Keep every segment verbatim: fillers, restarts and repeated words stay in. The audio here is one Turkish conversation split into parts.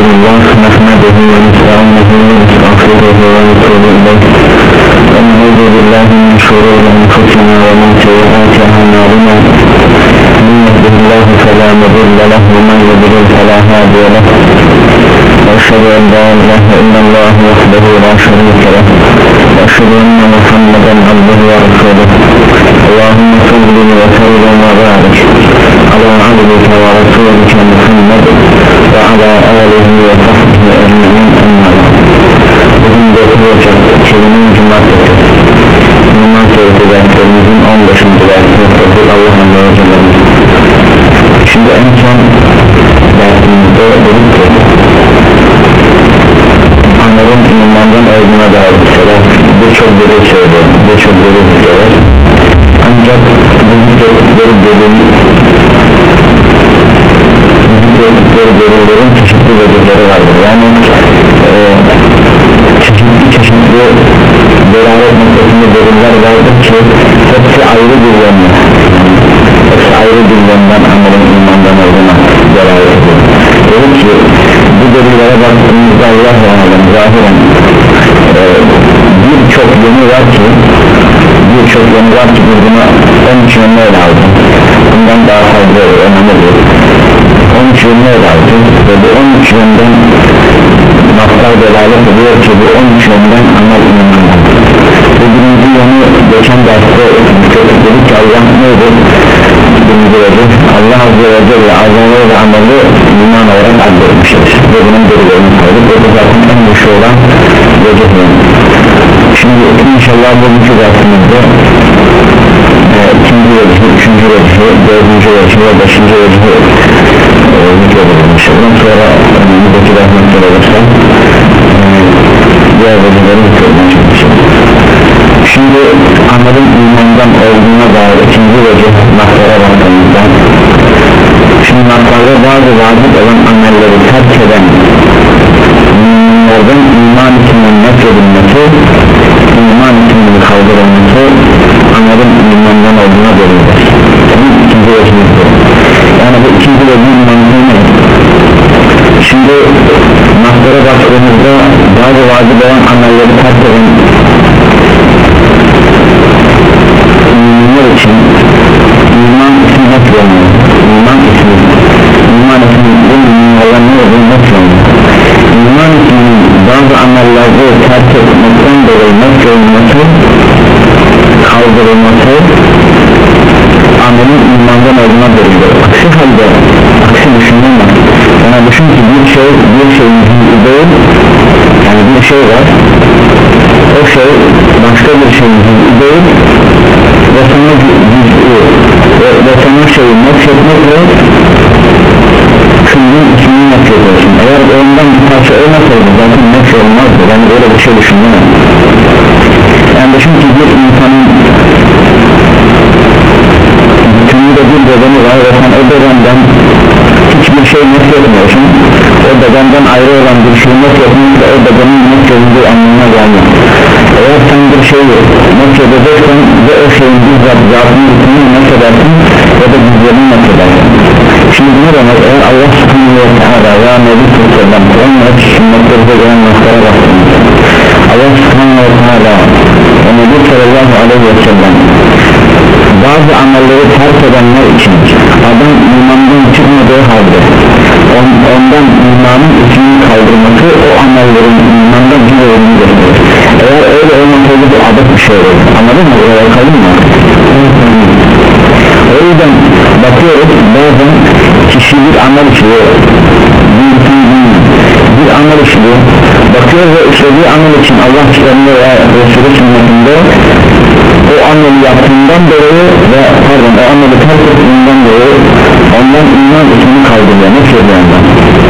Elhamdülillah nehmedehu ve nestainuhu ve nestağfiruhu ve netubu ileyh ve na'udzu billahi min şururi enfusina ve min seyyiati a'malina men yehdihillahu fela mudille lehu ve men yudlil fela hadiye lehu ve eşhedü en la ilahe illallah vahdehu la şerike lehu ve eşhedü enne Muhammeden abduhu ve resuluhu. Allahümme salli ve sellim ve barik ala abdike ve rasulike Muhammed ve ala alihi ve sahbihi ecmaîn. Bugün dokuz Ocak iki bin Cumartesi Müslüman Suresi derslerimizin on beşinci dersi Allah'ın ve Celle'nin. Şimdi en son dersimizde dedik ki anların imandan olduğuna dair şeyler birçok biri söylüyor, birçok biri söylüyor. Ancak bu zikrettikleri bölüm zikrettikleri bölümlerin çeşitli bölümleri vardır. Yani e, çeşitli çeşitli beraber noktasında bölümler vardır ki hepsi ayrı bir yönde, hepsi ayrı bir yönden anların imandan olduğuna beraber ediyor. Dedi ki bu bölümlere baktığımızda Allah'la alem zahiren e, birçok yönü var ki birçok yönü var ki biz buna on üç yönü ele aldım. Bundan daha fazla önemli değil. on üç yönü ele aldım ve bu on üç yönden noktalar delalet ediyor ki bu on üç yönden amel imandan. Bu birinci yönü geçen derste dedik ki Allah neydi? Birinci yönü Allah Azze ve Celle azamı ve ameli iman olarak adletmiştir ve bunun birilerini saydık ve bu zaten en güçlü olan vecih yönü. Şimdi inşallah bugünkü dersimizde e, ikinci vecihi, üçüncü vecihi, dördüncü vecihi ve beşinci vecihi zikredelim inşallah. Sonra önümüzdeki rahmetler olursa e, diğer vecihleri zikredilmeye çalışalım. Şimdi amelin imandan olduğuna dair ikinci vecih naklara baktığımızda şimdi naklarda bazı vacip olan amelleri terk eden müminlerden iman içinin nefredilmesi, iman içinin kaldırılması amelin imandan olduğuna görülür. Bu ikinci vecihimizdir. Yani bu ikinci vecihin mantığı ne? Şimdi naklara baktığımızda bazı vacip olan amelleri terk eden müminler için iman ismi nefredilmez. İman ismi iman ismi bu müminlerden ne olduğunu nefredilmez. İman isminin bazı amellerde terk etmekten dolayı nefredilmesi, kaldırılması amelin imandan olduğuna görülür. Aksi halde, aksi düşünülme. Yani düşün ki bir şey, bir şeyin cüz'ü değil, yani bir şey var, o şey başka bir şeyin cüz'ü değil ve sana cüz'ü ve, ve sana şeyi nefretmekle küllün ismini nefrediyorsun. Eğer ondan bir parça olmasaydı zaten nefret olmazdı. Yani böyle bir şey düşünmem. Yani düşün ki bir insanın bütünlüğünde bir bedeni var ve sen o bedenden hiçbir şey nefretmiyorsun. O bedenden ayrı olan bir şey nefretmekle o bedenin nefredildiği anlamına gelmez. Eğer sen bir şeyi nefredeceksen ve o şeyin bizzat zatını bütünlüğünü nefredersin ya da bizlerini nefredersin. Şimdi ne demek? Eğer Allah subhanahu ve teala ya Nebi Kur'an'dan Kur'an'la sünnetlerinde gelen noktalara baktığımızda Allah subhanahu ve teala ve Nebi sallallahu aleyhi ve sellem bazı amelleri terk edenler için adam imandan çıkmadığı halde on, ondan imanın içini kaldırması o amellerin imandan bir olduğunu gösterir. Eğer öyle olmasaydı bu adet bir şey olur. Anladın mı? Öyle bakalım mı? O yüzden bakıyoruz bazen kişi bir amel işliyor, bir, bir, bir amel işliyor, bakıyoruz ve işlediği amel için Allah kitabında ve Resulü sünnetinde o ameli yaptığından dolayı ve pardon o ameli terk ettiğinden dolayı ondan iman ismini kaldırıyor, ne söylüyor ondan?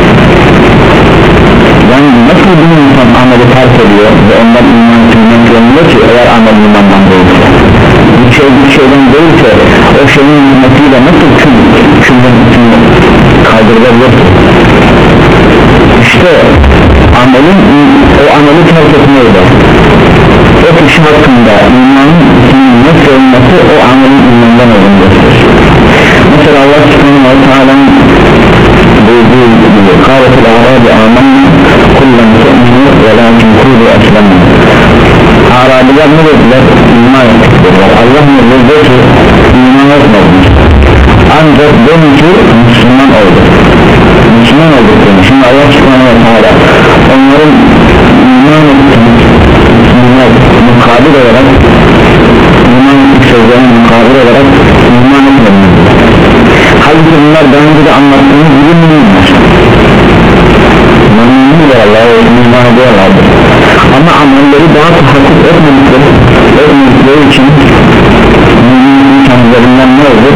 Yani nasıl bir insan ameli terk ediyor ve ondan iman ismini kaldırıyor ki eğer amel imandan değilse? Bir şey bir şeyden değilse o şeyin hizmetiyle nasıl kül külden ismini kaldırılabilir ki? İşte amelin o ameli terk etmeyle o kişi hakkında imanın isminin nasıl olması o amelin imandan olduğunu gösterir. Mesela Allah subhanahu ve teala'nın buyurduğu gibi kâletel ârâbi âmennâ dedi ki iman etmedim ancak benimki Müslüman oldu Müslüman olduk demiş. Şimdi Allah subhanahu ve teala onların iman ettiği mukabil olarak iman ettik sözlerine mukabil olarak iman etmedim halbuki bunlar daha önce de anlattığımız gibi müminler müminler Allah'a iman ediyorlardır ama amelleri daha tahakkuk etmedikleri etmedikleri için müminlerin kendilerinden ne olur?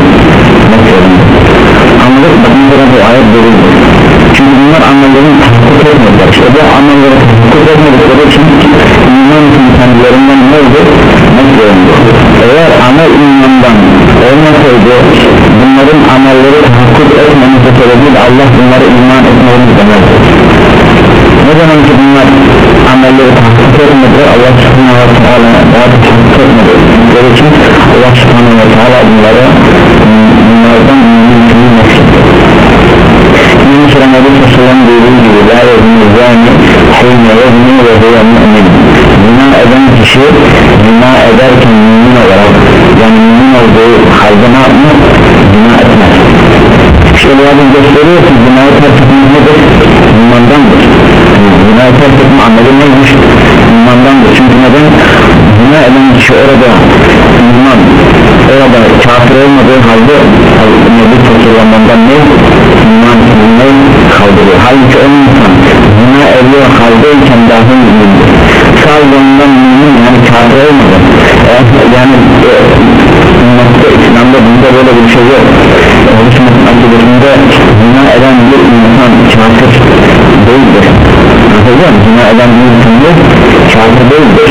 Anladık bakın burada bu ayet verildi çünkü bunlar amellerin tahakkuk etmediler işte bu amelleri tahakkuk etmedikleri için iman için kendilerinden ne olur? Eğer amel imandan olmasaydı bunların amelleri tahakkuk etmemesi sebebiyle Allah bunları iman etmelerini demezdi ne zaman ki bunlar amelleri tahakkuk etmediler Allah subhanahu ve teala daha da tahakkuk etmediler için Allah subhanahu ve teala bunları bunlardan mümkünü nasiptir yine sıra Nebi Sallam dediği gibi la yezni zani heyne yezni ve huve mümin zina eden kişi zina ederken mümin olarak yani mümin olduğu halde ne yapmaz? Zina etmez işte bu adı gösteriyor ki zinayı terk etmek nedir? İmandandır zinayı terk etme ameli neymiş? İmandandır çünkü neden? Zina eden kişi orada iman orada kafir olmadığı halde Nebi Sallam'dan ne? İman etmeyi kaldırıyor halbuki o insan zina ediyor haldeyken dahi mümindir sağlığından mümin yani kafir olmadı yani ümmette İslam'da bunda böyle bir şey yok Müslümanın akıbetinde zina eden bir insan kafir değildir anladın mı? Zina eden bir insan yok kafir değildir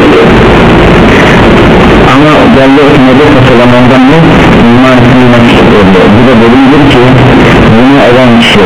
ama Celle Nebi Sallam'dan ne? İman etmeyi oluyor bu da bölümdür ki zina eden kişi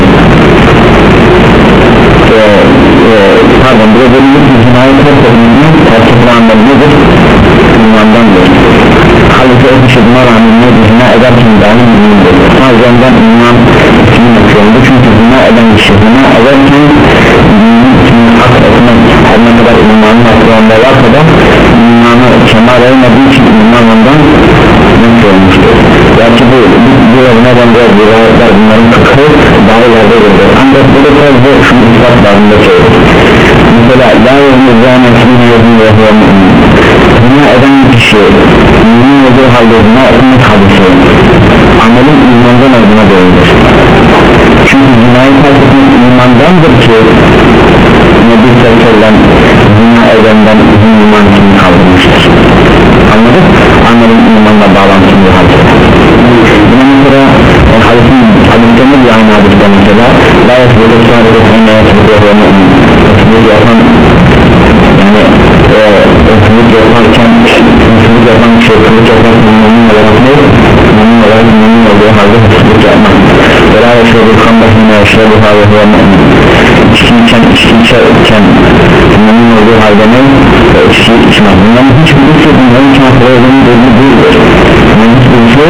ee, e, pardon bu da bölümdür ki zinayı terk edilmeyi terk edilenler nedir? İmandandır halbuki o kişi buna rağmen ne zina ederken dahi mümindir bazen iman ismi yapıyordu çünkü zina eden kişi zina ederken mümin ismini hak etmek her ne kadar imanın hatırında varsa da imanı kemal olmadığı için iman ondan nasıl olmuştur gerçi bu bu yerine benzer bir ayetler bunların kırkı daha ileride görülür ancak burada sadece şunu ispat bağında söylüyor mesela la yezmizâne ismini yazın ve huve mümin zina eden kişi mümin olduğu halde zina etmek hadisi amelin imandan olduğuna görülür çünkü zinayı terk etmek imandandır ki Nebi Sallam zina edenden uzun iman için kaldırmıştır anladık? Amelin imanla bağlantılı halde buna mesela e, hadisin hadislerine bir aynı hadiste mesela la yasbıdır sadece heyne yasbıdır ve mümin yasbıdır yapan yani ıslık yaparken ıslık yapan şey ıslık yaparken mümin olarak ne? mümin olarak mümin olduğu halde ıslık yapmak ve la yaşadığı kandahine yaşadığı halde ve mümin içkiyken içkiyken mümin olduğu halde ne? içki içmek bunların hiçbir şey bunların kafir olduğunu belli değildir bunların hiçbir şey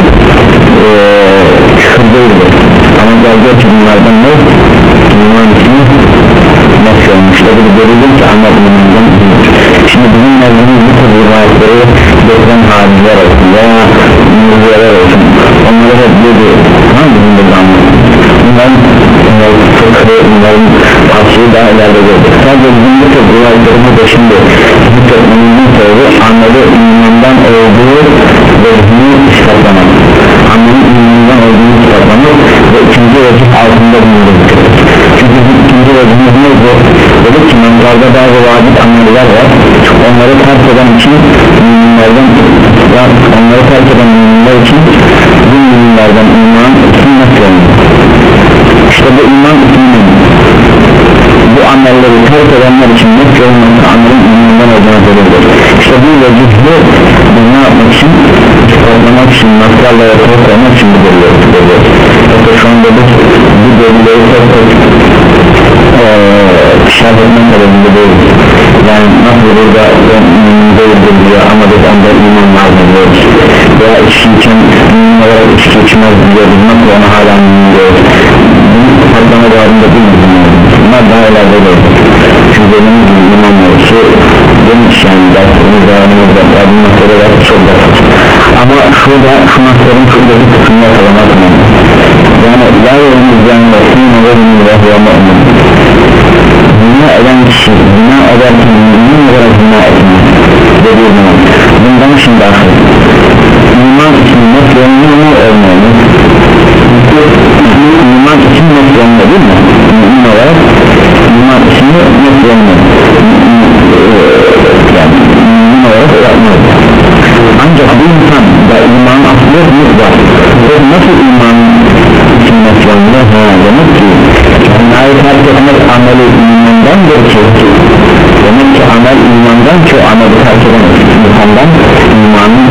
küfür değildir ama geldiği ki bunlardan ne? iman ismi nasıl olmuşlar bu görülür ki anladığımızdan şimdi bizim mevzumuz bu tür rivayetleri getiren haliler olsun veya müziyeler olsun onları hep dedi hangi bizim burada anladım bunların fıkhı bunların tavsiyeyi daha ileride gördük sadece bizim bu tür rivayetlerimiz de şimdi bu tür mümin sebebi ameli imandan olduğu ve bunu ispatlamak ameli imandan olduğunu ispatlamak ve ikinci vecih altında bulunduğu çünkü ikinci vecihimiz neydi? Dedik ki mezarda bazı vacip ameller var onları terk eden için müminlerden onları terk eden müminler için bu müminlerden iman sünnet yolunda işte bu iman sünnet bu amelleri terk edenler için net yolunda amelin imandan olduğuna görülür işte bu vecihli bunu yapmak için ispatlamak için naslarla ortaya koymak için bu görülüyoruz hatta şu anda biz bu görülüyoruz şart etmek sebebinde değil yani nasıl burada değildir diyor ama biz onda iman lazım diyoruz veya içkiyken mümin olarak içki içmez diyoruz nasıl ona hala mümin diyoruz bunu patlama bağında bilmiyorum bunlar daha ileride değil çünkü benim iman yolcusu demiş yani dersimiz devamımızda bunun sonra da çok basit ama şurada şu nasların şuradaki kısmını yakalamak önemli. Yani la yolumuzdan ve sine verimli ve huvamu'mun zina eden kişi zina ederken mümin olarak zina etmez dediği zaman bundan şimdi akıl iman için nasıl olmuyor mu olmuyor mu? İman için nasıl olmuyor değil mi? Mümin olarak iman için nasıl olmuyor? Yani mümin olarak olmuyor. Ancak bu insan da iman aslı yok var. Nasıl iman için nasıl olmuyor? Ha demek ki onları terk etmek ameli imandandır ki demek ki amel imandan ki ameli terk eden insandan imanın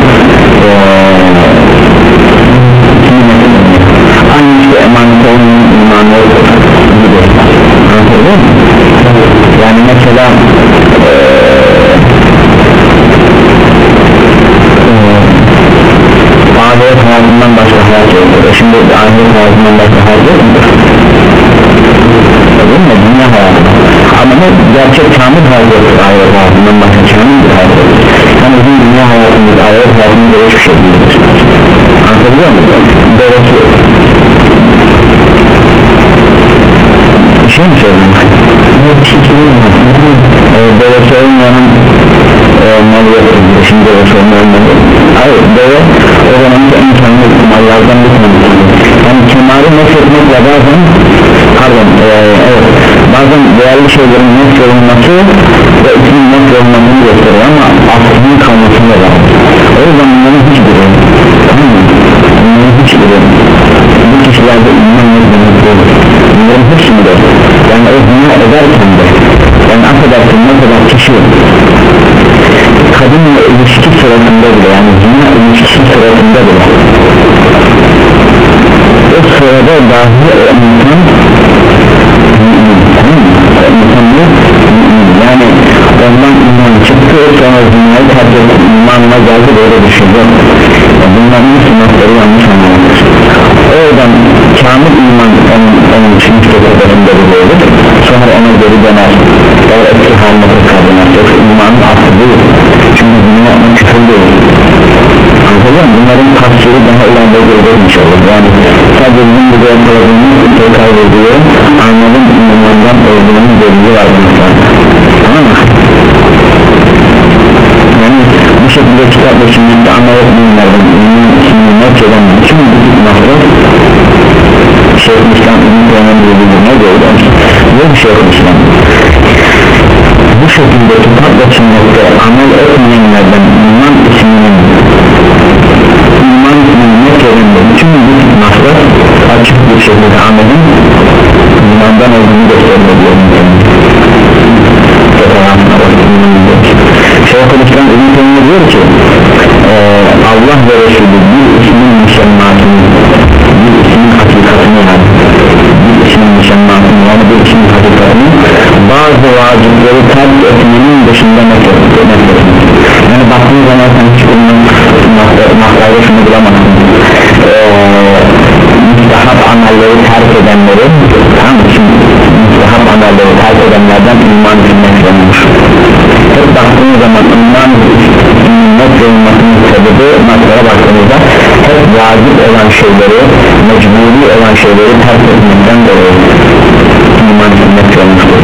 aynı işte emanet olmayan imanı gibi anladın mı? Yani mesela ahiret hayatından başka hayat yok. Şimdi ahiret hayatından başka hayat yok mudur? Değil mi? Dünya hayatı. Ama ne gerçek kamil hayat yok. Ahiret hayatından başka kamil bir hayat yok. Yani bizim dünya hayatımız ahiret hayatımızda hiçbir şey değildir. Anlatabiliyor muyum? Doğrusu bir şey mi söyledim? Bir şey söyleyeyim mi? Doğrusu olmayanın mal yoktur. Şimdi doğrusu olmayanın hayır, deve o zamanki en kemal mallardan bir tanesi. Yani kemali nefretmekle bazen pardon ee, evet bazen değerli şeylerin nefretolunması ve ismin nefretolunmasını gösterir ama aslının kalmasında var. O yüzden bunların hiçbiri bunların hiçbiri bu kişilerde iman nefretolunması olur. Bunların hepsini de yani o zina ederken de yani affedersin ne kadar kişi kadınla ilişki sırasında bile yani zina ilişkisi sırasında bile o sırada dahi insan yani ondan iman çıktı sonra zinayı terk etti imanına geldi böyle düşünce bunların sınavları yanlış anlamıştır. Oradan kamil iman onun, onun için sırasında bile olur sonra ona geri döner o eski haline tekrar yoksa imanın aslı değil çünkü bunu yapmak küfür değil anladın mı? Bunların tafsiri daha ileride görülmüş olur yani sadece bizim bu yapıldığımız tekrar ediyor anladın imandan olduğunun delili var tamam mı? Yani bu şekilde kitapla şimdi anlayıp bunlardan şimdi not eden bütün bu kitaplar Şeyhülislam İbn-i Teymiye'nin bildiğine göre ve bir Şeyhülislam bu şekilde kitapla sünnette amel etmeyenlerden iman isminin iman isminin ne kerinde tüm bu kitaplar açık bir şekilde amelin imandan olduğunu göstermediyor Şeyhülislam İbn-i Teymiye diyor ki Allah ve Resulü bir ismin müşemmatını bir ismin hakikatini yani bir ismin müşemmatını yani bir ismin hakikatini bazı vacipleri terk etmenin dışında nefretmek yani baktığın zaman sen hiç bunun mahlada şunu bulamazsın müstahap amelleri terk edenleri tam için müstahap amelleri terk edenlerden iman bilmek olmuş hep baktığın zaman iman nefretolmasının sebebi mahlada baktığınızda hep vacip olan şeyleri mecburi olan şeyleri terk etmekten dolayı iman bilmek olmuştur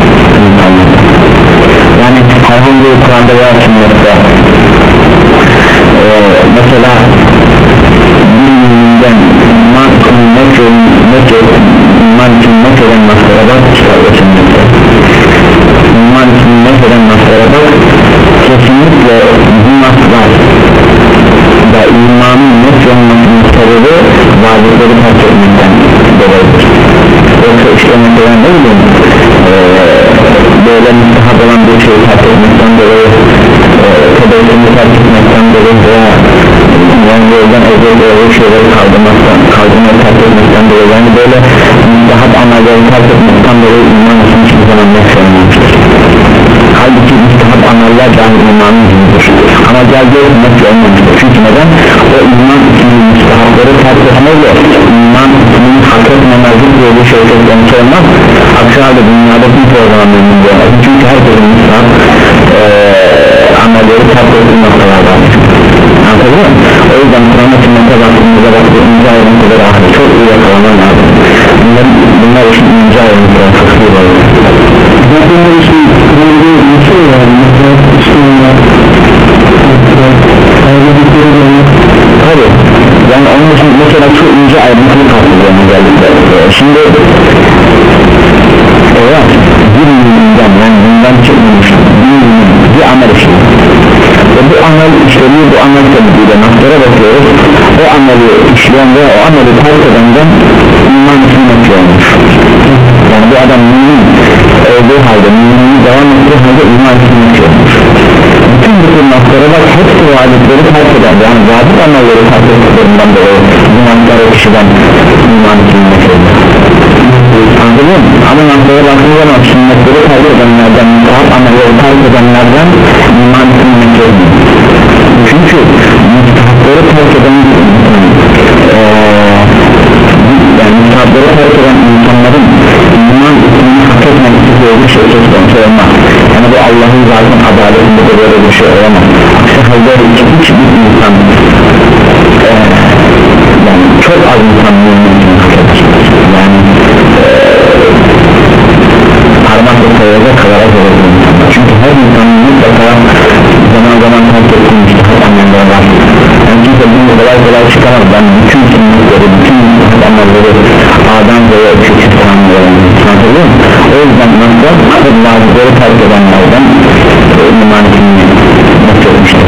yani herhangi bir Kur'an'da veya sünnette ee, mesela bir müminden iman sünnet iman sünnet eden maslara bak kitapta sünnette iman sünnet eden maslara bak kesinlikle bu maslar da imanın net olmasının sebebi vacipleri terk etmekten dolayıdır yoksa işte mesela ne bileyim ee, böyle müstahap olan bir şeyi terk etmekten dolayı tebessümü terk etmekten dolayı veya yani yoldan evvel böyle şeyleri kaldırmaktan kaldırmayı terk etmekten dolayı yani böyle müstahap amelleri terk etmekten dolayı iman için hiçbir zaman nefes olmamıştır halbuki müstahap ameller dahi imanın dindir ama geldiği nefes olmamıştır çünkü neden? O iman için müstahapları terk etmeyle iman için hak etmemezlik diye bir şey söyleyeceğimiz olmaz aksi halde dünyada kimse o zaman memnun diyorlar çünkü herkesin müstahap ee, amelleri terk ettiği noktalardan anladın mı? O yüzden Kur'an'a sünnete baktığımızda baktığı ince ayrıntıları ahli çok iyi yakalaman lazım. bunlar, bunlar için ince ayrıntıları çok iyi var zaten bu işin kurulduğu bir şey var mesela tabi yani onun için mesela çok ince ayrıntılı tartılıyor özellikle şimdi evet bir müminden yani bundan çıkmamış bir, bir amel işliyor ve bu amel işleniyor bu amel sebebiyle naslara bakıyoruz o ameli işleyen ve o ameli terk edenden iman için olmuş yani bu adam mümin olduğu halde müminliği devam ettiği halde iman için olmuş bütün bu naslara bak hepsi vacipleri terk eder yani vacip amelleri terk ettiklerinden dolayı bu naslara kişiden iman için olmuş anladın mı? Ama naslara baktığınız zaman sünnetleri terk edenlerden müstahap amelleri terk edenlerden iman için olmuş çünkü müstahapları terk eden ee, yani müstahapları terk eden insanların iman ismini hak etmekte bir şey söz konusu olmaz yani bu Allah'ın zaten adaletinde de böyle bir şey olamaz aksi halde hiçbir insan ee, yani çok az insan mümin hak eder yani ee, parmakla sayacak kadar az olur çünkü her insanın mutlaka zaman zaman terk ettiği müstahap amelleri var yani kimse bunu kolay kolay çıkamaz ben bütün kimlikleri bütün müstahap amelleri A'dan Z'ye çekip tamamlıyorum o yüzden nasıl vazgeçleri terk edenlerden iman etmeyi nasıl etmiştir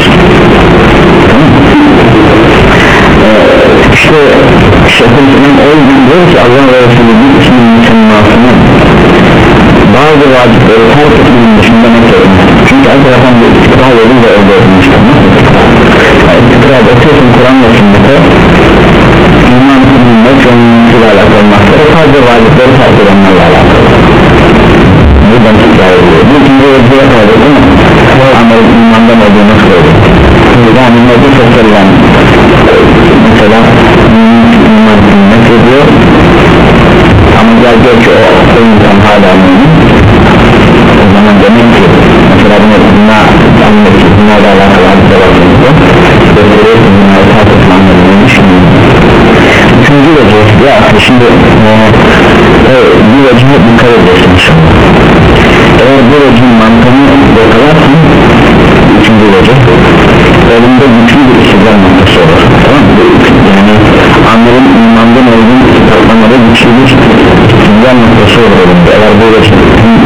işte Şeyhülislam o yüzden diyor ki Allah ve Resulü bir ismin müsemmasını bazı vacipleri terk etmenin dışında ne söylemiştir çünkü arkadaşlar bir istikrar yoluyla elde edilmiştir yani istikrar okuyorsun Kur'an'la sünnete iman etmeyle çoğunlukla alakalı olmakta sadece vacipleri terk edenlerle alakalı buradan istikrar ediyor bu ikinci vecihye kaldı değil mi? Ama imandan olduğunu söylüyor yani Nebi Sosyal'den mesela iman ne ediyor ama gel diyor ki o insan hala mümin o zaman demek ki mesela bunu buna anlamak ki bunlarla alakalı hadise bakımızda gösteriyor ki bunları tartışma anlamını düşünüyorum üçüncü vecih ya şimdi e, bir vecihe dikkat ediyorsunuz eğer bu vecihin mantığını yakalarsan üçüncü vecih elinde güçlü bir istidlal noktası olur tamam mı? Yani amelin imandan olduğunu ispatlamada güçlü bir istidlal noktası olur eğer bu vecihin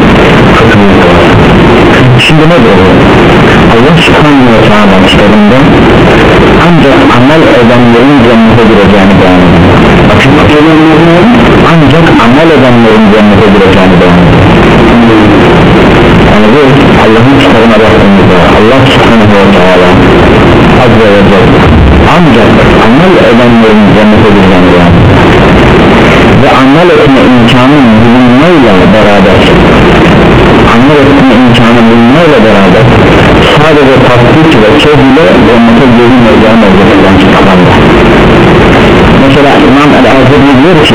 şimdi ne diyor? Allah subhanahu ve teala kitabında ancak amel edenlerin cennete gireceğini beyan ediyor bakın ancak amel edenlerin cennete gireceğini beyan ediyor yani bu Allah'ın kitabına baktığımızda Allah subhanahu ve teala azze ve celle ancak amel edenlerin cennete gireceğini beyan ediyor ve amel etme imkanın bulunmayla beraber amel etme imkanı bulunmayla beraber sadece tasdik ve söz ile cennete girilmeyeceğini özellikle kitabında mesela İmam el-Azeri diyor ki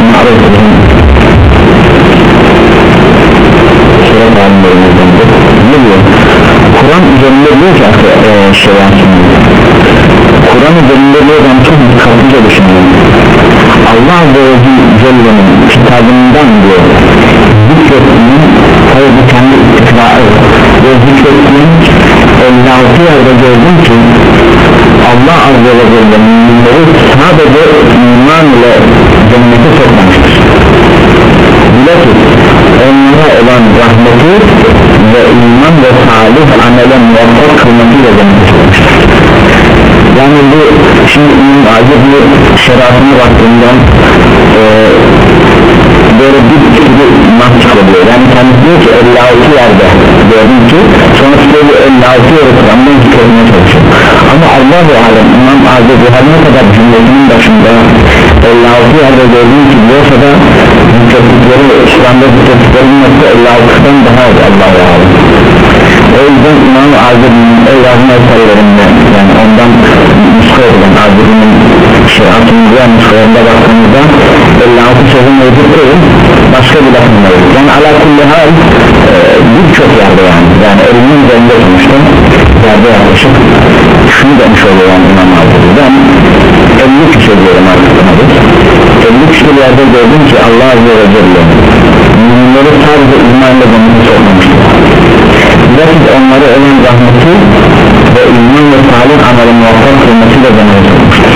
şeref alimlerimizden ne diyor Kur'an üzerinde diyor ki e, şey Kur'an üzerinde diyor ben çok dikkatlice düşünüyorum Allah Azze ve Celle'nin kitabından diyor zikrettiğinin tabi bu kendi istikrar ve zikrettiğinin elli altı yerde gördüm ki Allah Azze ve Celle müminleri sadece iman ile cennete sokmamıştır bilakis onlara olan rahmeti ve iman ve salih amele muvaffak kılmasıyla cennete sokmuştur yani bu şimdi acı bir şerafına baktığından e, böyle bir sürü mahsus oluyor yani kendisi diyor ki elli altı yerde gördüm ki sonra böyle elli altı yere Kur'an'dan zikretmeye çalışıyor ama Allah-u Alem İmam Azeri her ne kadar cümlesinin başında elli altı yerde gördüm ki diyorsa da zikrettikleri Kur'an'da zikrettiklerinin yoksa elli altıdan daha az Allah-u Alem o yüzden İmam-ı Azeri'nin el yazma eserlerinde yani ondan nuska edilen Azeri'nin şey altında nuskalarında baktığımızda elli altı sözün mevcut değil başka bir lafında yok yani ala kulli hal e, birçok yerde yani yani elimin üzerinde sonuçta yerde yaklaşık şu şunu demiş oluyor yani İmam Hazretleri, ben elli küsur diyorum artık, elli küsur yerde gördüm ki Allah Azze ve Celle müminleri sadece imanla cennete sokmamıştır. Bilakis onları olan rahmeti ve iman ve salih ameli muvaffak kılmasıyla cennete sokmuştur.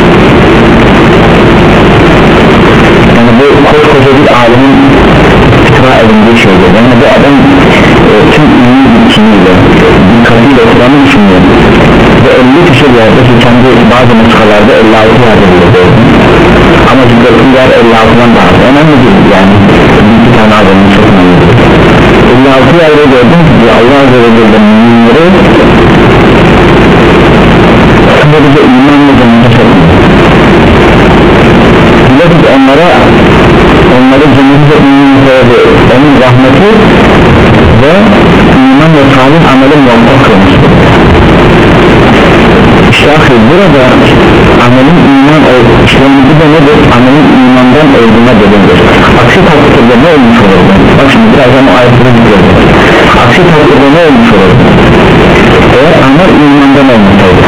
Yani bu koskoca bir alimin ikra edildiği şeydir. Yani bu adam e, tüm ilmi bitkiniyle dikkatiyle Kur'an'ı düşünüyor ve elli küsur yerde ki kendi bazı nuskalarda elli altı yerde bile ama zikrettiği yer elli altıdan daha az, önemli değil yani bir iki tane adamın çok önemli değil. elli altı yerde gördüm ki Allah Azze ve Celle müminleri sadece imanla cennete sokmuyor. Bilakis onlara onları cennete sokmuyor, onun rahmeti ve iman ve salih ameli muvaffak kılmıştır. İşte burada amelin iman olduğu da nedir? Amelin imandan olduğuna delildir. Aksi takdirde ne olmuş olur? Bak şimdi birazdan o ayetleri biliyoruz. Aksi takdirde ne olmuş olur? Eğer amel imandan olmasaydı,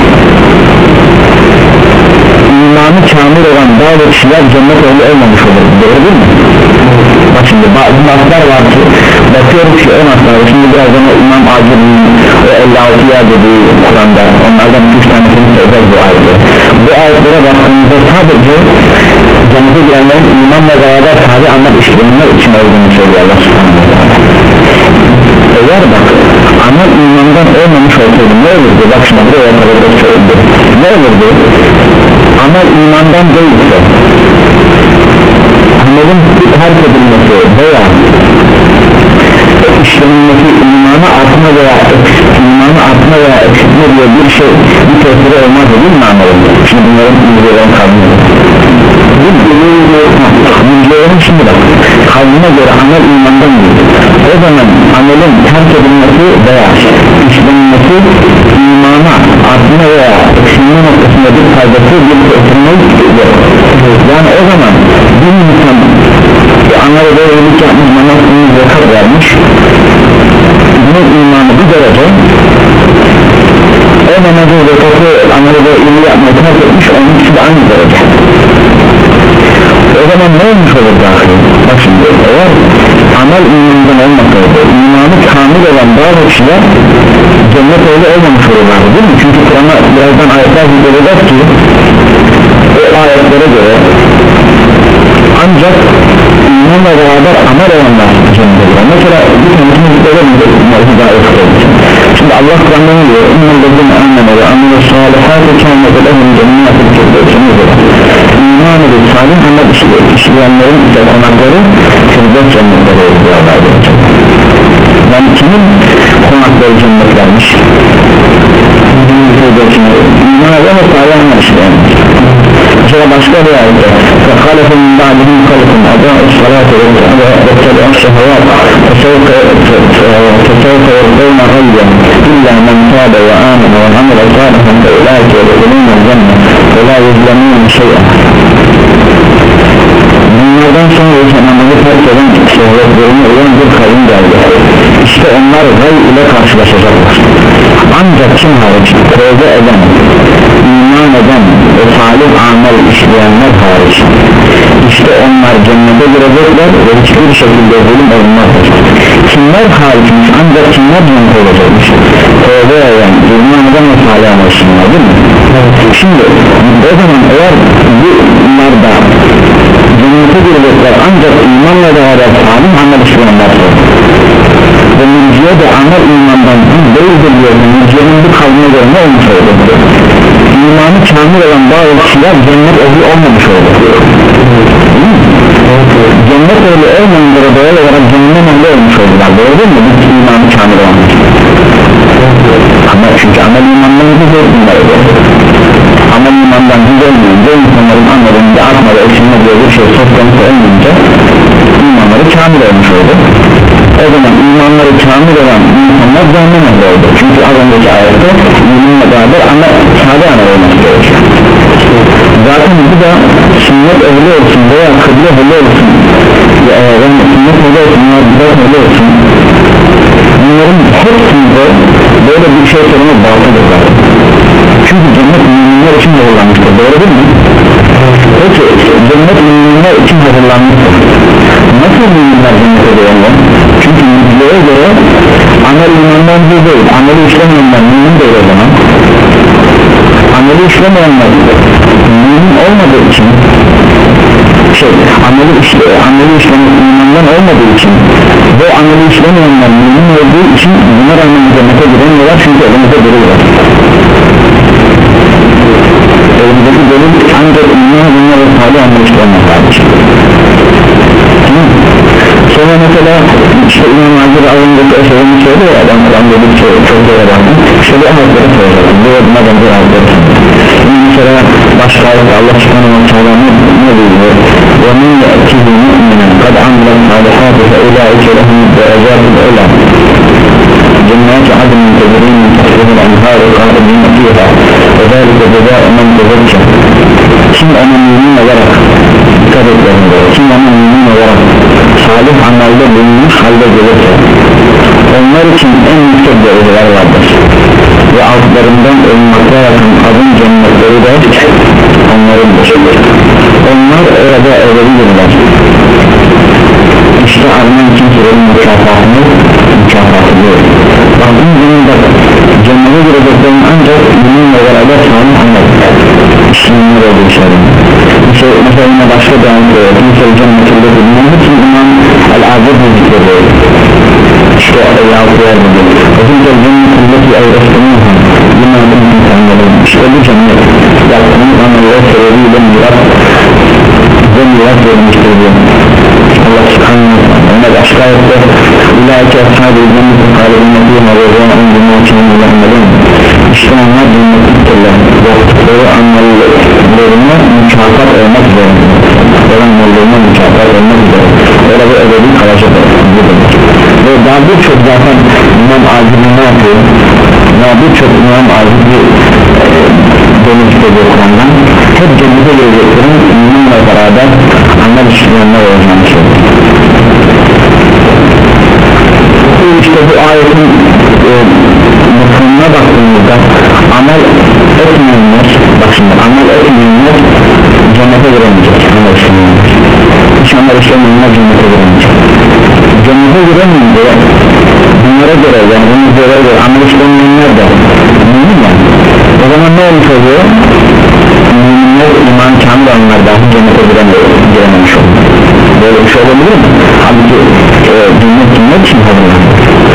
imanı kamil olan bazı kişiler cennet öyle olmamış olur. Doğru değil mi? Bak şimdi bazı naslar var ki bakıyoruz ki o naslar, şimdi birazdan o İmam Acil'in o elli altı yer dediği Kur'an'da onlardan üç tanesini söyleyeceğiz bu ayette. Bu ayetlere baktığımızda sadece cennete girenlerin imanla beraber tabi anlat işlemler için olduğunu söylüyor Allah subhanahu wa ta'ala. Eğer bak amel imandan olmamış olsaydı ne olurdu? Bak şimdi buraya kadar da söyledi. Ne olurdu? Amel imandan değilse amelin terk edilmesi veya işlenilmesi imana artma veya imana artma veya eksiltme diye bir şey bir tesiri olmaz değil mi amelin? Şimdi bunların bilgilerin kalmıyor. Bilgilerin şimdi bak kalbine göre amel imandan değil. O zaman amelin terk edilmesi veya işlenilmesi imana artma veya eksiltme noktasında bir faydası bir tesirme yok. Yani o zaman bir insan anları böyle iyilik yapmış, namazını zekat vermiş, bunun imanı bir derece, o namazı zekatı anları böyle iyilik yapmayı terk etmiş, onun için de aynı derece. O zaman ne olmuş olur dahi? Bak şimdi eğer amel imanından olmasaydı, imanı kamil olan bazı kişiler cennet öyle olmamış olurlar değil mi? Çünkü Kur'an'a birazdan ayetler zikredecek ki o ayetlere göre ancak imanla beraber amel olanlar cennete girer. Mesela bir tanesini zikredelim şimdi Allah Kur'an'da ne diyor? İnnellezine amene ve amele salihâti kâmete lehum cennâtil firdevsine göre iman edip salih amel işleyenlerin ise konakları firdevs cennetleri oluyorlar. Yani kimin konakları cennetlermiş? İman eden ve salih amel işleyenler. Mesela başka bir ayette فَخَلَفَ مِنْ بَعْدِهِمْ خَلْفٌ أَضَاعُوا الصَّلَاةَ وَاتَّبَعُوا الشَّهَوَاتِ فَسَوْفَ يَلْقَوْنَ غَيًّا إِلَّا مَنْ تَابَ وَآمَنَ وَعَمِلَ صَالِحًا فَأُولَٰئِكَ يَدْخُلُونَ الْجَنَّةَ وَلَا يُظْلَمُونَ شَيْئًا. Bunlardan sonra yaşananları terk eden şehvetlerini olan bir kavim geldi. İşte onlar gay ile karşılaşacaklar. Ancak kim hariç tövbe eden, iman eden ve salih amel işleyenler hariç, işte onlar cennete girecekler ve hiçbir şekilde zulüm olmazdır. Kimler hariçmiş? Ancak kimler cennete olacakmış? Tövbe eden, iman eden ve salih amel işleyenler değil mi? Şimdi o zaman eğer bunlar da cennete girecekler ancak imanla beraber salih amel işleyenler ve mülciye de amel imandan değildir diyor. Mülciyenin bu kavmine göre ne olmuş oldu? İmanı kamil olan bazı kişiler cennet ehli olmamış oldu. Cennet ehli olmayanlara doğal olarak cennet ehli olmuş oldular. Doğru değil mi? Bir imanı kamil olmuş. Ama çünkü amel imandan güzel bunlar öyle. Amel imandan güzel olmayınca insanların amelinde atmalı, eksilme diye bir şey söz konusu olmayınca imanları kamil olmuş oldu. O zaman imanları kamil olan insanlar cehennem ehli oldu. Çünkü az önceki ayette imanla beraber ama sade amel olması gerekiyor. Zaten bu da sünnet ehli olsun veya kıble ehli olsun veya sünnet ehli olsun veya bidat ehli olsun, bunların hepsinde böyle bir şey sorunu bağlıdır zaten. çünkü cennet müminler için hazırlanmıştır, doğru değil mi? Peki cennet müminler için hazırlanmıştır, nasıl müminler cennete değerler? Çünkü müminlere göre amel imandan bir değil, ameli işlemeyenler mümin değil o zaman. Ameli işlemeyenler mümin olmadığı için şey, ameli, işle, ameli işlemek imandan olmadığı için bu ameli işlemeyenler mümin olduğu için buna rağmen cennete giremiyorlar, çünkü elimizde delil var. Elimizdeki delil ancak iman dünya ve salih amel işlemek vardır. Sonra mesela işte İmam Hazır Ağındaki eserini söylüyor ya, ben Kur'an dedikçe çok zor baktım, işte bu ayetleri söylüyorum, bu adına benzer ayetleri. Mesela başka ayet Allah subhanahu wa ta'ala ne diyor? وَمِنْ يَأْتِهِ مُؤْمِنًا قَدْ عَمْلَ الصَّالِحَاتِ فَاُولَٰئِكَ لَهُمُ الدَّرَجَاتُ الْعُلَى جَنَّاتُ عَدْنٍ تَجْرِي مِنْ تَحْتِهَا الْأَنْهَارُ خَالِدِينَ فِيهَا وَذَٰلِكَ جَزَاءُ مَنْ تَزَكَّىٰ. Kim ona mümin olarak dikkat etlerinde, kim ona mümin olarak salih amelde bulunmuş halde gelirse onlar için en yüksek dereceler vardır ve altlarından ölmakla yakın adın cennetleri de onlarındır. Onlar orada evlenirler. İşte arman kimselerin mükafatını mükafatı diyor. Rabbim bunun da cennete gireceklerini ancak bununla beraber salih amel İslamlar olduğu şeyler. Mesela yine başka bir anlamda kimsel cennetinde bulunmak için İmam El-Azir bir zikrediyor. İşte altı yer budur. O kimsel cennetindeki evresinin limanın insanların işte bu cennet yaptığınız ameller sebebiyle miras ve miras verilmiştir diyor Allah subhanahu wa ta'ala. Ona başka ayette İlâike ashabi cenneti kalibinletiğine ve zâ'ın cennetinin ilanların işte onlar cennetliktirler yaptıkları amellerine mükafat olmak üzere oranlarına mükafat olmak üzere orada ebedi kalacak ve daha birçok zaten İmam Azim'i ne yapıyor? Daha birçok İmam Azim'i demişti bu Kur'an'dan hep cennete gireceklerin imanla beraber amel işleyenler olacağını söylüyor. İşte bu ayetin e, mutluğuna baktığımızda amel etmeyenler, bak şimdi amel etmeyenler cennete giremeyecek, amel işleyenler hiç amel işleyenler cennete giremeyecek. Cennete giremeyince bunlara göre, yani bunun göre göre amel işleyenler de mümin ya, o zaman ne olmuş oluyor? Müminler iman kamil olanlar dahi cennete girememiş olur. Böyle bir şey olabilir mi? Halbuki e, cennet cennet için hazırlanır.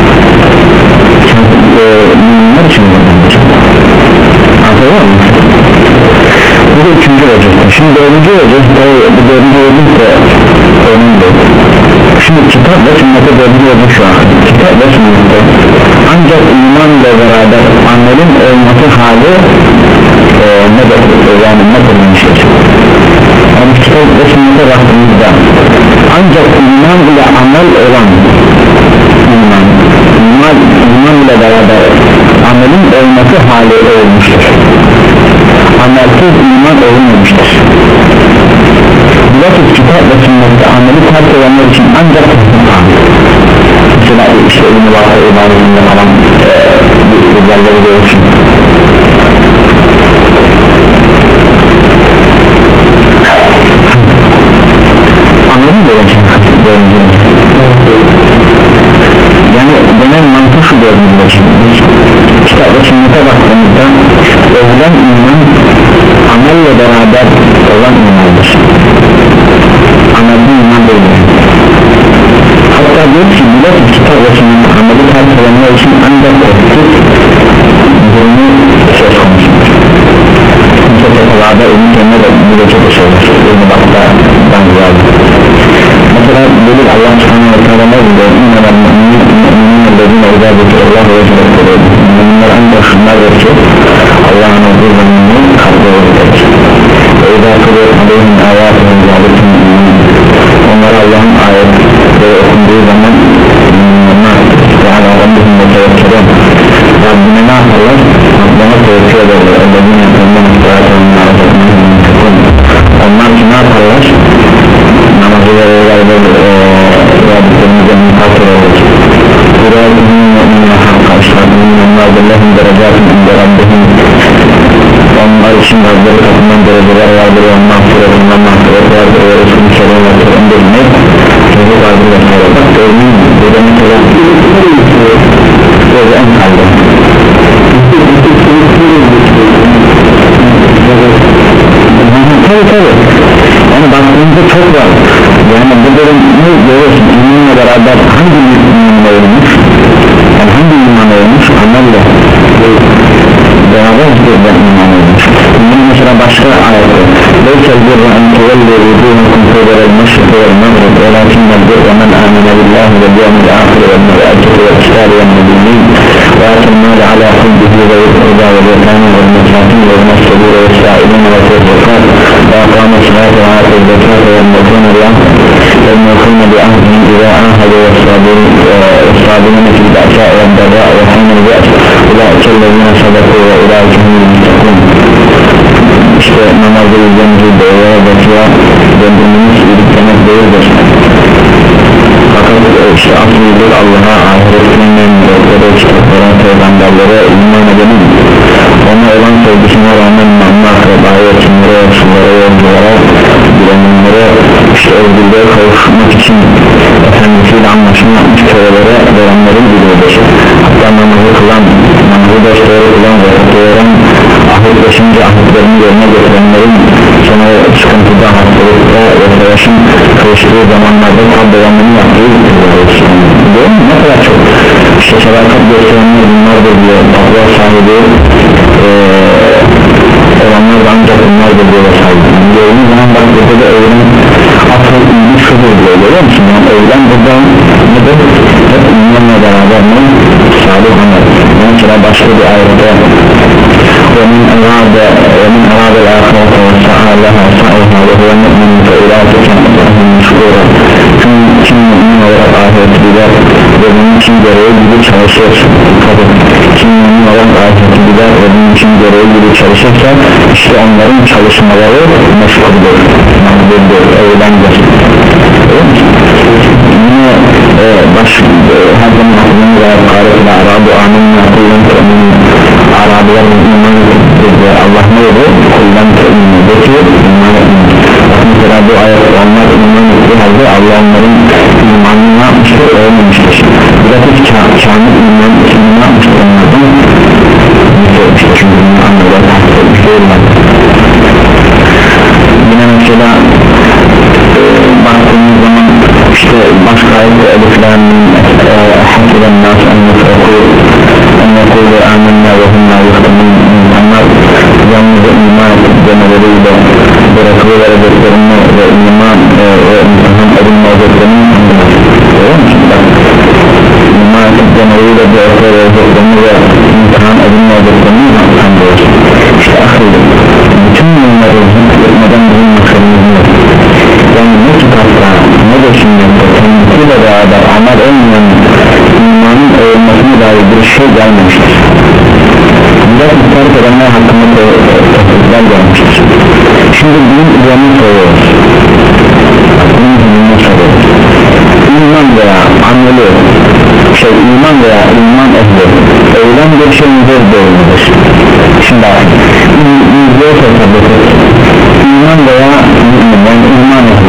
E, müminler için hazırlanır. Anladın mı? Bu da üçüncü vecihte. Şimdi dördüncü vecihte, bu dördüncü vecihte önünde. Şimdi kitap ve sünnete dördüncü vecih şu an. Kitap ve sünnete ancak imanla beraber amelin olması hali e, ne de yani ne konulmuştur. Yani kitap ve sünnete baktığımızda ancak iman ile amel olan iman, iman, iman ile beraber amelin olması hali olmuştur. Amelsiz iman olmamıştır. Bu vakit kitap ve sünnette ameli terk edenler için ancak mesela işte ünlü vakı ibadetinde falan bu yerleri görürsün. Anladın mı böyle? Yani genel mantık şu gördüğümüzde şimdi kitap ve sünnete baktığımızda övülen iman amelle beraber olan imandır. Amelde iman değil. Hatta diyor ki bu kitap ve sünnete ameli terk edenler için ancak korkutup durumu söz konusudur. Kimse tekalada ümit önüne de bu da çok söyler. Ümit bakta ben güzeldir. Mesela dedik Allah subhanahu wa ta'ala ne diyor? İnneler müminler dediğine özel bir Allah ve Resulü müminler ancak şunlardır ki Allah'ın olduğu zamanını kalbi olacak ve izâ kılıyor aleyhîn âyâtının zâlikin onlara Allah'ın ayetleri okunduğu zaman müminler ve alâ rabbihim ve tevekkeden Rabbine ne yaparlar? Rabbine tevekkül ederler Rabbine yapılmanın onlar ki ne yaparlar? Namazı verirler ve Rabbimizden mutafır olur. Kur'an-ı Mümin'e hakka işler, Müminler de lehum derecatın inde Rabbihim vardır ve ondan sonra ondan mağfiret vardır ve Resulü Sallallahu Aleyhi ve Sellem demek sözü vardır ve sonra bak görmeyin bu da mesela böyle en kaldı tabi tabi yani baktığımızda çok var yani bu bölüm ne görüyorsun imanla beraber hangi imanla olmuş yani hangi imanla olmuş amelle beraber bir iman olmuş bunun mesela başka ayette leysel birra en tevelli vuduhukum kıbel el-meşrik vel-mağrib velakin el-birra men amene billahi vel yevmil ahir vel melâiketi vel kitâbi vel nebiyyin ve atel mâle alâ kulbihi ve yut'uda vel yetâmi vel mesâkin vel mesâbîre ve sâilîne ve tezzekat ve akâme salâte ve âte zekat ve emmekûne bi'ahdihim idâ âhede ve sâbirine fil ba'sâ ve d-darrâ ve hînel be's ulâike ellezîne sadakû ve ulâike humul muttaqûn. İşte namazda yüzlerimizi doğruya batıya döndürmemiz iyilik demek değildir. Fakat işte aslidir Allah'a, ahiretinin yolları, kitaplara, peygamberlere iman edelim. Ona olan sevgisine rağmen namlı akrabaya, kimlere, yoksullara, yolculara, bilenlere, işte özgürlüğe kavuşmak için efendisiyle anlaşma yapmış köyelere verenlerin biliyordur. Hatta namazı kılan, namazı dostları kılan ve veren ahitleşince ahitlerini yerine getirenlerin sonra sıkıntıda, hastalıkta ve savaşın kavuştuğu zamanlarda tablolarını yaptığı değil mi? Ne kadar çok işte sadakat gösterenler bunlardır diyor takva sahibi ee, olanlar da ancak bunlardır diyor sahibi gördüğün zaman bak burada da evren asıl iyilik şudur diyor görüyor musun? Yani evren burada nedir? Hep imanla beraber ne? Salih amel mesela başka bir ayette ومن أراد ومن أراد الآخرة وسعى لها سعيها وهو مؤمن فأولئك كان لهم مشكورا kim mümin olarak ahireti bilir ve bunun için gereği gibi çalışır kim mümin olarak ahireti bilir ve bunun için gereği gibi çalışırsa işte onların çalışmaları meşguldur, makbuldur, eğlendir. Yine e, baş e, her zaman aklını ve karıkla Arabu amenna kullan temin Arabiler iman ettiğinde Allah ne olur? Kullan temin ediyor, iman etmiyor. Mesela bu ayet onlar iman ettiği halde Allah onların imanını ne yapmıştır? Öğrenmiştir. Buradaki kamil iman ismini ne yapmıştır? Onlardan yükselmiştir. Çünkü bunu anlıyorlar, tahsil etmiş değiller. Yine mesela e, baktığımız zaman işte başka ayette eliflerin hasilen nas en yufraku en yekulu amenna ve humna yuframun insanlar yalnızca iman ettik demeleriyle bırakılı vereceklerini ve iman e, ve imtihan edilme edeceklerini sandılar. Öyle mi? Bak iman ettik demeleriyle bırakılı vereceklerini ve imtihan edilme edeceklerini sandılar. İşte akıllı bütün bunları zikretmeden bizim maksadımız yok. Yani ne kitapta ne de sünnette kendisiyle beraber amel olmayan imanın olmasına dair bir şey gelmemiştir. Biraz miktar edenler hakkında tefsirler gelmiştir. Şimdi bunun üzerine soruyoruz. Bunun üzerine soruyoruz. İman veya ameli şey iman veya iman ehli öğlen bir şey midir değildir. Şimdi artık yüzde sorsadık iman veya mümin yani iman ehli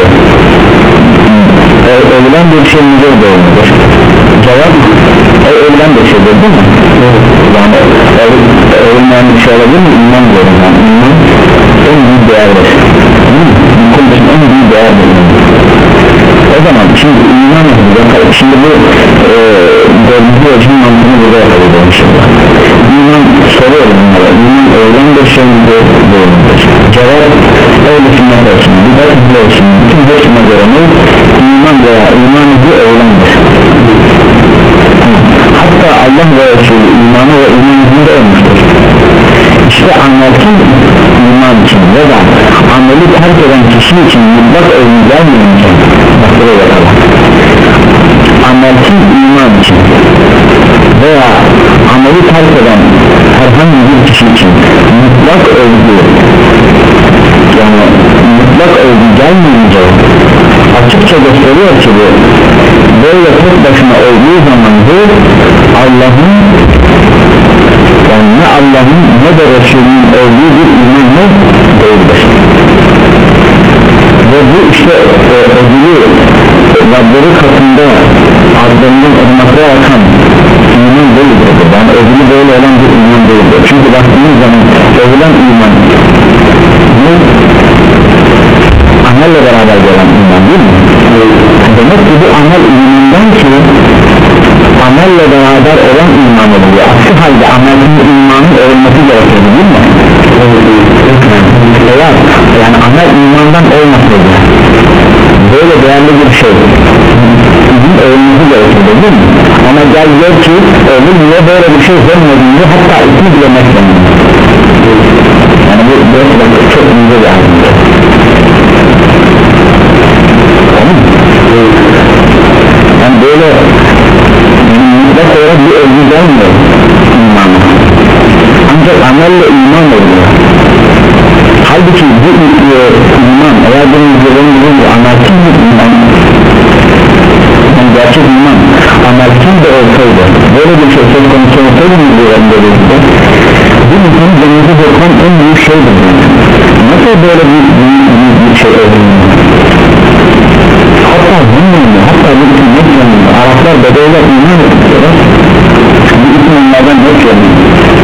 öğlen bir şey midir değildir. Cevap o öğlen bir şeydir değil mi? Yani öğlen bir şey olabilir mi? İman diyorum yani iman en büyük değerdir. Bu konusunda en büyük değerdir. O zaman şimdi iman ehli şimdi bu e, dördüncü ölçünün mantığını burada yapabilir inşallah. İman soruyorum bunlara iman öğlen bir şey midir değildir. Cevap öyle sünnet olsun bir de hızlı olsun bütün hepsine göre ne? İman veya iman ehli öğlendir. Hatta Allah ve Resulü imanı ve iman ehlinde olmuştur. İşte anlarsın iman için ya da ameli terk eden kişi için mutlak ölüm gelmeyince bak buraya bakalım anlarsın iman için veya ameli terk eden herhangi bir kişi için mutlak ölgü yani mutlak ölgü gelmeyince açıkça gösteriyor ki bu böyle tek başına olduğu zaman bu Allah'ın yani ne Allah'ın ne de Resulünün olduğu bir iman değildir. ve bu işte e, ödülü Rableri katında adlarından ırmaklara akan iman değildir. Yani ödülü böyle olan bir iman değildir. Çünkü baktığımız zaman övülen iman bu amelle beraber gelen iman değil mi? Demek ki bu amel imandan ki amelle beraber olan iman oluyor. Aksi halde amelin imanın övülmesi gerekiyor değil mi? Eğer yani amel imandan olmasaydı böyle değerli bir şey bizim övülmesi gerekiyor değil mi? Ama gel diyor ki övülmüyor, böyle bir şey olmadığında hatta ismi bile mekleniyor. Yani bu burası da çok ince bir ayrıntı. Yani böyle mutlak olarak bir övgü gelmiyor iman, ancak amelle iman oluyor. Halbuki bu iman eğer bir müzelerin bu amelsiz bir iman, yani gerçek iman amelsiz de olsaydı, böyle bir şey söz konusu olsaydı müzelerin böylelikle bu insanı cennet-i dokunan en büyük şeydir. Nasıl böyle bir, bir, bir, bir şey övülüyor? Hatta bilmiyorum, hatta bu isim net yanında Araplar bedeyler iman ediyorlar, bu isim onlardan net yanında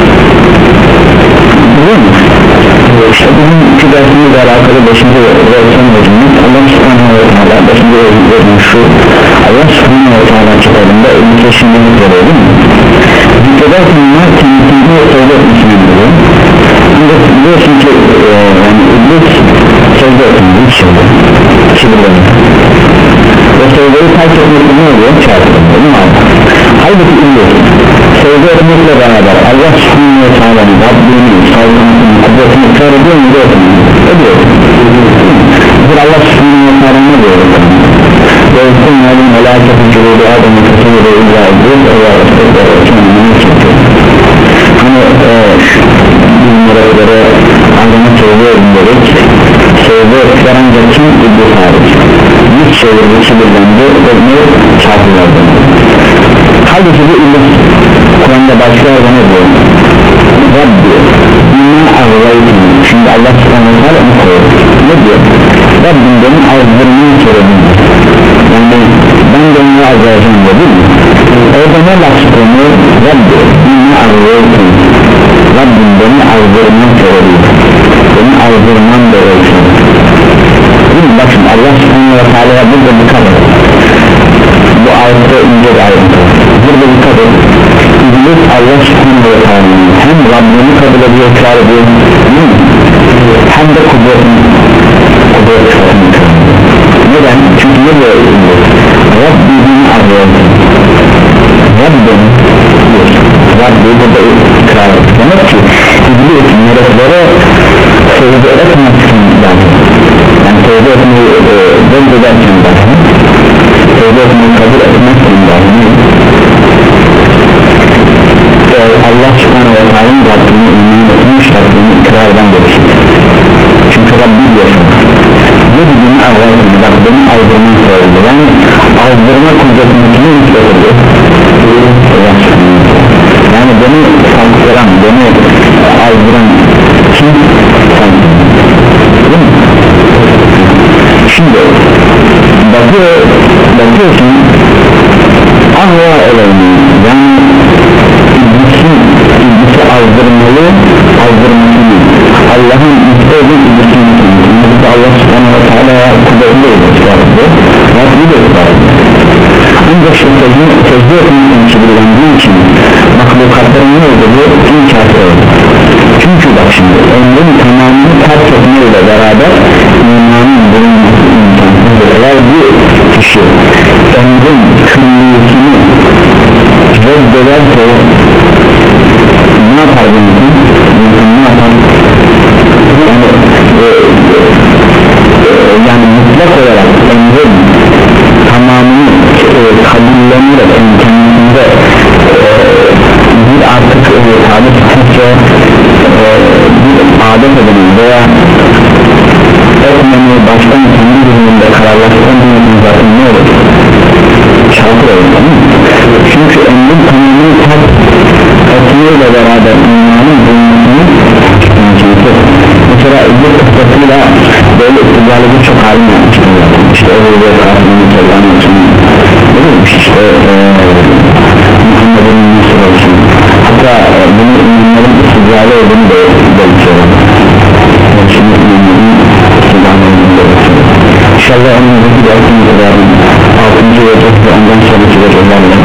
biliyor musun? İşte bugün iki dersimizle alakalı beşinci versiyon verimiz Allah subhanahu wa ta'ala beşinci versiyon şu Allah subhanahu wa ta'ala kitabında elli keşinliğini söylüyor değil mi? Zikrederken bunlar kendisini söyle etmişini diyor. Ancak biliyorsun ki e, yani iblis söyle etmiyor hiç söyle kibirlenir ve söyleyi terk etmekle ne oluyor? Çarpılır değil mi? Halbuki iblis söyle etmekle beraber Allah subhanahu wa ta'la'nın Rabbini, saltanatını, kudretini ikrar ediyor mu? Ediyor. Bir Allah subhanahu wa ta'la ne diyor? ve üstün malin melâketin cürûdü adamı kesirde illa ediyor ve yârıştık ve ötümünü çekiyor. Hani biz meleklere adamı söylüyorum dedik, söylüyor etkiler ancak kim iblis hariç yüz çevirdi, kibirlendi ve ne çarpılardı. Halbuki bu iblis Kur'an'da başka yerde ne diyor? Rabbi inna ağlaydım. Şimdi Allah subhanahu wa ta'ala onu koyuyor. Ne diyor? Rabbim benim azdırmayı söyledim. Yani ben de onu azaracağım dedi mi? Orada ne laf konuyor? Rabbi inna ağlaydım. Rabbim beni azdırmayı söyledim. Beni azdırmam da olsun. Değil mi? Bakın Allah subhanahu wa ta'ala burada bu kadar. Bu ayette ince bir ayrıntı. Burada bu kadar. İblis Allah subhanahu wa ta'ala'nın hem Rabbini kabul ediyor, ikrar ediyor hem de kudretini kudretini neden? Çünkü ne diyor İblis? Rabbini arıyorsun Rabbim Rabbi burada ikrar ediyor. Demek ki İblis meleklere sevgi etmezsin dahi, yani sevgi etmeyi döndü derken dahi sevgi etmeyi kabul etmezsin dahi Allah subhanahu wa ta'ala'nın Rabbini iman etmiş, Rabbini ikrardan geçti. Çünkü Rabbi diyorsun bu bizim ağzını, bak benim ağzımın söyledi, yani ağzırma kudretini kimi istedir? Yani beni saldıran, beni ağzıran kim? Değil mi? Şimdi bakıyor, bakıyorsun Allah'a olayını, yani İblisin, iblisi azdırmalı, azdırmasını Allah'ın istediği iblisini kendisi Allah subhanahu wa ta'ala'ya kudretli olacaklardı Rabbi de olacaklardı. Ancak şu secde etmekten kibirlendiği için mahlukatların ne oldu bu? İnkârı oldu. Çünkü bak şimdi ömrün tamamını terk etmeyle beraber imanın bulunması imkansızdır. Eğer bir kişi ömrün külliyetini reddederse ne yapar bu insan? Ne yapar? Yani, e, e, yani mutlak olarak ömrün tamamını e, kabullenerek kendisinde e, bir artık e, adet tuttukça e, bir adet edilin veya etmemeyi baştan kendi durumunda kararlaştıran bir insan zaten ne olur? Çarpır olur. Çünkü ömrün tamamını terk etmeyle beraber imanın bulunmasını imkansız. Mesela bu kıssasıyla böyle istidlali birçok halim yapmıştım işte o böyle karşılığını söyleyen için işte e, Muhammed'in nasıl olsun hatta e, bunu ünlülerin istidlali olduğunu da belirtiyorum şimdi ünlülerin istidlali olduğunu da belirtiyorum İnşallah onun bir dersin itibarın altıncı ve ondan sonraki ve